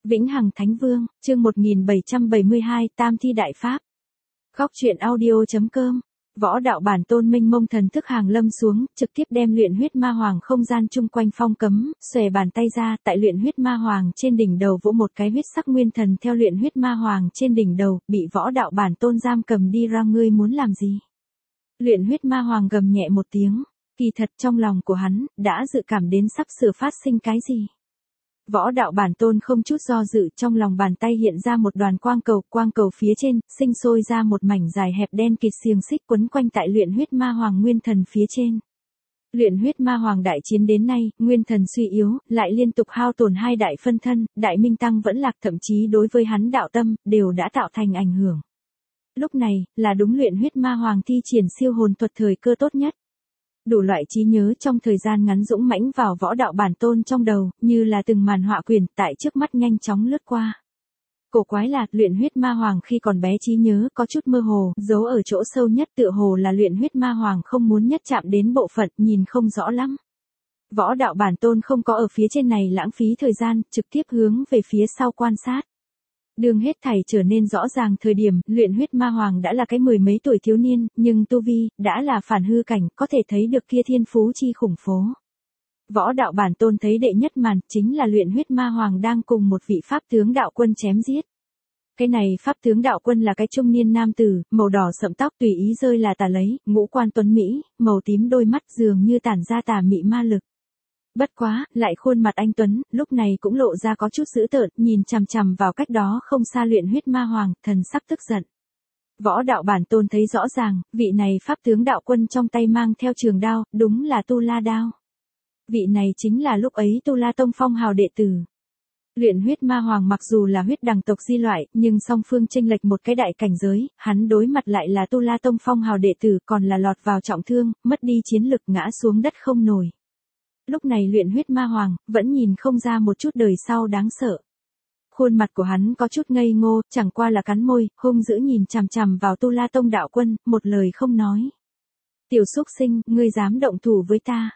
Vĩnh Hằng Thánh Vương, chương 1772, Tam Thi Đại Pháp. Góc truyện audio.com. Võ đạo bản tôn mênh mông thần thức hàng lâm xuống, trực tiếp đem luyện huyết ma hoàng không gian chung quanh phong cấm, xòe bàn tay ra, tại luyện huyết ma hoàng trên đỉnh đầu vỗ một cái huyết sắc nguyên thần theo luyện huyết ma hoàng trên đỉnh đầu, bị võ đạo bản tôn giam cầm đi ra. Ngươi muốn làm gì? Luyện huyết ma hoàng gầm nhẹ một tiếng, kỳ thật trong lòng của hắn, đã dự cảm đến sắp sửa phát sinh cái gì. Võ đạo bản tôn không chút do dự, trong lòng bàn tay hiện ra một đoàn quang cầu phía trên, sinh sôi ra một mảnh dài hẹp đen kịt xiềng xích quấn quanh tại luyện huyết ma hoàng nguyên thần phía trên. Luyện huyết ma hoàng đại chiến đến nay, nguyên thần suy yếu, lại liên tục hao tổn hai đại phân thân, đại minh tăng vẫn lạc, thậm chí đối với hắn đạo tâm, đều đã tạo thành ảnh hưởng. Lúc này, là đúng luyện huyết ma hoàng thi triển siêu hồn thuật thời cơ tốt nhất. Đủ loại trí nhớ trong thời gian ngắn dũng mãnh vào võ đạo bản tôn trong đầu, như là từng màn họa quyển tại trước mắt nhanh chóng lướt qua. Cổ quái là, luyện huyết ma hoàng khi còn bé trí nhớ có chút mơ hồ, giấu ở chỗ sâu nhất tựa hồ là luyện huyết ma hoàng không muốn nhất chạm đến bộ phận, nhìn không rõ lắm. Võ đạo bản tôn không có ở phía trên này lãng phí thời gian, trực tiếp hướng về phía sau quan sát. Đường hết thảy trở nên rõ ràng thời điểm, luyện huyết ma hoàng đã là cái mười mấy tuổi thiếu niên, nhưng tu vi, đã là phản hư cảnh, có thể thấy được kia thiên phú chi khủng phố. Võ đạo bản tôn thấy đệ nhất màn, chính là luyện huyết ma hoàng đang cùng một vị pháp tướng đạo quân chém giết. Cái này pháp tướng đạo quân là cái trung niên nam tử, màu đỏ sẫm tóc tùy ý rơi là tà lấy, ngũ quan tuấn mỹ, màu tím đôi mắt dường như tản ra tà mị ma lực. Bất quá, lại khuôn mặt anh tuấn, lúc này cũng lộ ra có chút dữ tợn, nhìn chằm chằm vào cách đó không xa luyện huyết ma hoàng, thần sắc tức giận. Võ đạo bản tôn thấy rõ ràng, vị này pháp tướng đạo quân trong tay mang theo trường đao, đúng là Tu La đao. Vị này chính là lúc ấy Tu La tông phong hào đệ tử. Luyện huyết ma hoàng mặc dù là huyết đằng tộc di loại, nhưng song phương chênh lệch một cái đại cảnh giới, hắn đối mặt lại là Tu La tông phong hào đệ tử, còn là lọt vào trọng thương, mất đi chiến lực, ngã xuống đất không nổi. Lúc này luyện huyết ma hoàng, vẫn nhìn không ra một chút đời sau đáng sợ. Khuôn mặt của hắn có chút ngây ngô, chẳng qua là cắn môi, hung dữ nhìn chằm chằm vào Tu La tông đạo quân, một lời không nói. Tiểu xúc sinh, ngươi dám động thủ với ta.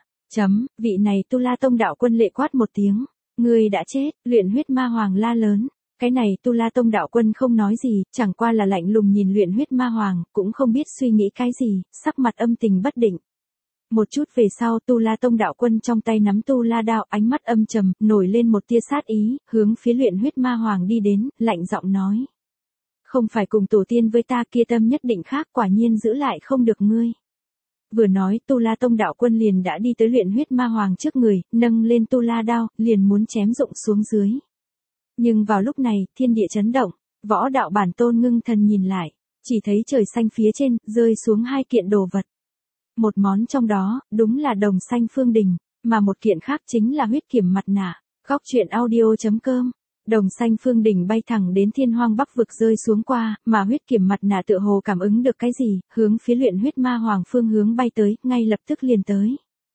Vị này Tu La tông đạo quân lệ quát một tiếng. Ngươi đã chết, luyện huyết ma hoàng la lớn. Cái này Tu La tông đạo quân không nói gì, chẳng qua là lạnh lùng nhìn luyện huyết ma hoàng, cũng không biết suy nghĩ cái gì, sắc mặt âm tình bất định. Một chút về sau Tu La tông đạo quân trong tay nắm Tu La đao, ánh mắt âm trầm, nổi lên một tia sát ý, hướng phía luyện huyết ma hoàng đi đến, lạnh giọng nói. Không phải cùng tổ tiên với ta, kia tâm nhất định khác, quả nhiên giữ lại không được ngươi. Vừa nói Tu La tông đạo quân liền đã đi tới luyện huyết ma hoàng trước người, nâng lên Tu La đao, liền muốn chém rụng xuống dưới. Nhưng vào lúc này, thiên địa chấn động, võ đạo bản tôn ngưng thần nhìn lại, chỉ thấy trời xanh phía trên, rơi xuống hai kiện đồ vật. Một món trong đó, đúng là đồng xanh phương đình, mà một kiện khác chính là huyết kiểm mặt nạ. Góc truyện audio.com. Đồng xanh phương đình bay thẳng đến thiên hoang bắc vực rơi xuống qua, mà huyết kiểm mặt nạ tựa hồ cảm ứng được cái gì, hướng phía luyện huyết ma hoàng phương hướng bay tới, ngay lập tức liền tới.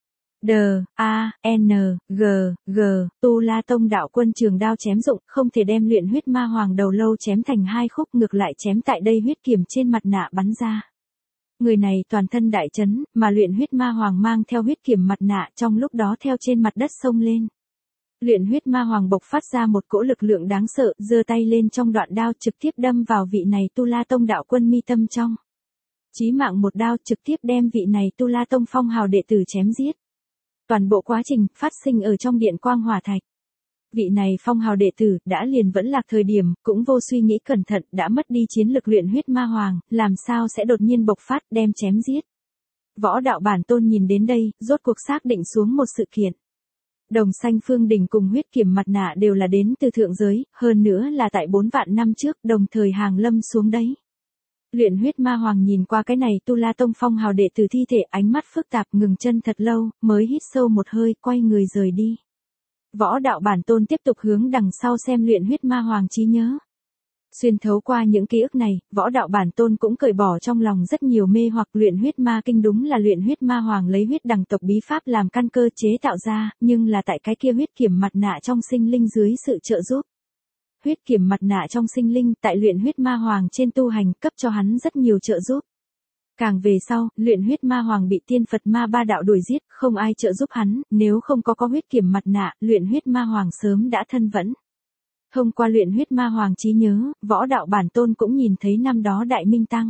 D-A-N-G-G, Tu La tông đạo quân trường đao chém rụng, không thể đem luyện huyết ma hoàng đầu lâu chém thành hai khúc, ngược lại chém tại đây huyết kiểm trên mặt nạ bắn ra. Người này toàn thân đại chấn, mà luyện huyết ma hoàng mang theo huyết kiểm mặt nạ trong lúc đó theo trên mặt đất xông lên. Luyện huyết ma hoàng bộc phát ra một cỗ lực lượng đáng sợ, giơ tay lên trong đoạn đao trực tiếp đâm vào vị này Tu La tông đạo quân mi tâm trong. Chí mạng một đao trực tiếp đem vị này Tu La tông phong hào đệ tử chém giết. Toàn bộ quá trình phát sinh ở trong điện quang hỏa thạch. Vị này phong hào đệ tử đã liền vẫn lạc thời điểm, cũng vô suy nghĩ cẩn thận, đã mất đi chiến lực luyện huyết ma hoàng, làm sao sẽ đột nhiên bộc phát đem chém giết. Võ đạo bản tôn nhìn đến đây, rốt cuộc xác định xuống một sự kiện. Đồng xanh phương đỉnh cùng huyết kiểm mặt nạ đều là đến từ thượng giới, hơn nữa là tại 4 vạn năm trước, đồng thời hàng lâm xuống đấy. Luyện huyết ma hoàng nhìn qua cái này Tu La tông phong hào đệ tử thi thể, ánh mắt phức tạp, ngừng chân thật lâu, mới hít sâu một hơi, quay người rời đi. Võ đạo bản tôn tiếp tục hướng đằng sau xem luyện huyết ma hoàng trí nhớ. Xuyên thấu qua những ký ức này, võ đạo bản tôn cũng cởi bỏ trong lòng rất nhiều mê hoặc. Luyện huyết ma kinh đúng là luyện huyết ma hoàng lấy huyết đằng tộc bí pháp làm căn cơ chế tạo ra, nhưng là tại cái kia huyết kiểm mặt nạ trong sinh linh dưới sự trợ giúp. Huyết kiểm mặt nạ trong sinh linh tại luyện huyết ma hoàng trên tu hành cấp cho hắn rất nhiều trợ giúp. Càng về sau, luyện huyết ma hoàng bị tiên Phật ma ba đạo đuổi giết, không ai trợ giúp hắn, nếu không có huyết kiểm mặt nạ, luyện huyết ma hoàng sớm đã thân vẫn. Thông qua luyện huyết ma hoàng trí nhớ, võ đạo bản tôn cũng nhìn thấy năm đó Đại Minh Tăng.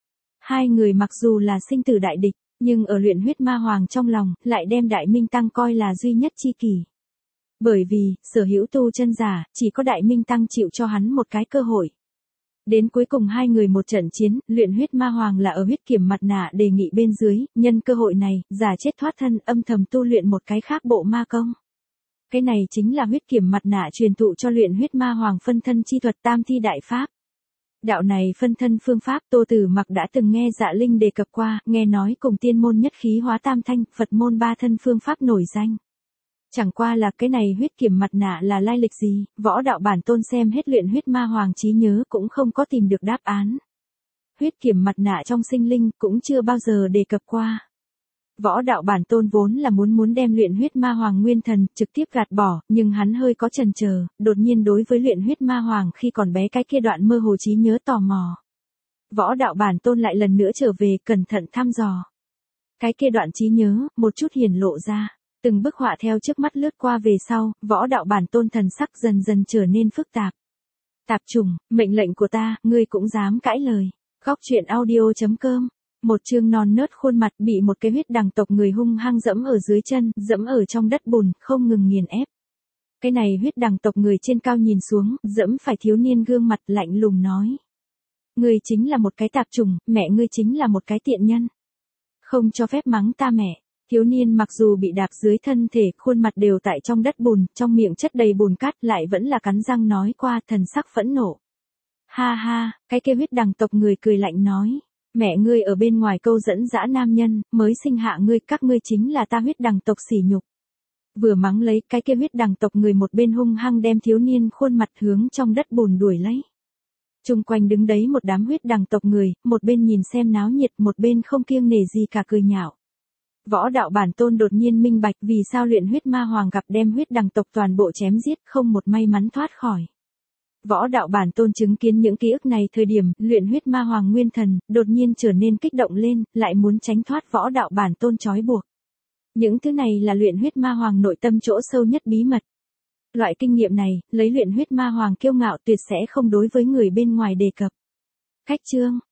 Hai người mặc dù là sinh tử đại địch, nhưng ở luyện huyết ma hoàng trong lòng, lại đem Đại Minh Tăng coi là duy nhất chi kỷ. Bởi vì, sở hữu tu chân giả, chỉ có Đại Minh Tăng chịu cho hắn một cái cơ hội. Đến cuối cùng hai người một trận chiến, luyện huyết ma hoàng là ở huyết kiểm mặt nạ đề nghị bên dưới, nhân cơ hội này, giả chết thoát thân âm thầm tu luyện một cái khác bộ ma công. Cái này chính là huyết kiểm mặt nạ truyền thụ cho luyện huyết ma hoàng phân thân chi thuật tam thi đại pháp. Đạo này phân thân phương pháp Tô Tử Mặc đã từng nghe Dạ Linh đề cập qua, nghe nói cùng tiên môn nhất khí hóa tam thanh, Phật môn ba thân phương pháp nổi danh. Chẳng qua là cái này huyết kiểm mặt nạ là lai lịch gì, võ đạo bản tôn xem hết luyện huyết ma hoàng trí nhớ cũng không có tìm được đáp án. Huyết kiểm mặt nạ trong sinh linh cũng chưa bao giờ đề cập qua. Võ đạo bản tôn vốn là muốn đem luyện huyết ma hoàng nguyên thần trực tiếp gạt bỏ, nhưng hắn hơi có chần chờ, đột nhiên đối với luyện huyết ma hoàng khi còn bé cái kia đoạn mơ hồ trí nhớ tò mò. Võ đạo bản tôn lại lần nữa trở về cẩn thận thăm dò. Cái kia đoạn trí nhớ, một chút hiển lộ ra. Từng bức họa theo trước mắt lướt qua về sau, võ đạo bản tôn thần sắc dần dần trở nên phức tạp. Tạp chủng, mệnh lệnh của ta, ngươi cũng dám cãi lời. Khóc chuyện audio.com. Một chương non nớt khuôn mặt bị một cái huyết đằng tộc người hung hăng dẫm ở dưới chân, dẫm ở trong đất bùn, không ngừng nghiền ép. Cái này huyết đằng tộc người trên cao nhìn xuống, dẫm phải thiếu niên gương mặt lạnh lùng nói. Ngươi chính là một cái tạp chủng, mẹ ngươi chính là một cái tiện nhân. Không cho phép mắng ta mẹ. Thiếu niên mặc dù bị đạp dưới thân thể, khuôn mặt đều tại trong đất bùn, trong miệng chất đầy bùn cát lại vẫn là cắn răng nói qua thần sắc phẫn nộ. Ha ha, cái kia huyết đằng tộc người cười lạnh nói. Mẹ ngươi ở bên ngoài câu dẫn dã nam nhân, mới sinh hạ ngươi, các ngươi chính là ta huyết đằng tộc sỉ nhục. Vừa mắng lấy, cái kia huyết đằng tộc người một bên hung hăng đem thiếu niên khuôn mặt hướng trong đất bùn đuổi lấy. Chung quanh đứng đấy một đám huyết đằng tộc người, một bên nhìn xem náo nhiệt, một bên không kiêng nể gì cả cười nhạo. Võ đạo bản tôn đột nhiên minh bạch vì sao luyện huyết ma hoàng gặp đem huyết đằng tộc toàn bộ chém giết không một may mắn thoát khỏi. Võ đạo bản tôn chứng kiến những ký ức này thời điểm luyện huyết ma hoàng nguyên thần đột nhiên trở nên kích động lên, lại muốn tránh thoát võ đạo bản tôn trói buộc. Những thứ này là luyện huyết ma hoàng nội tâm chỗ sâu nhất bí mật. Loại kinh nghiệm này, lấy luyện huyết ma hoàng kiêu ngạo tuyệt sẽ không đối với người bên ngoài đề cập. Cách chương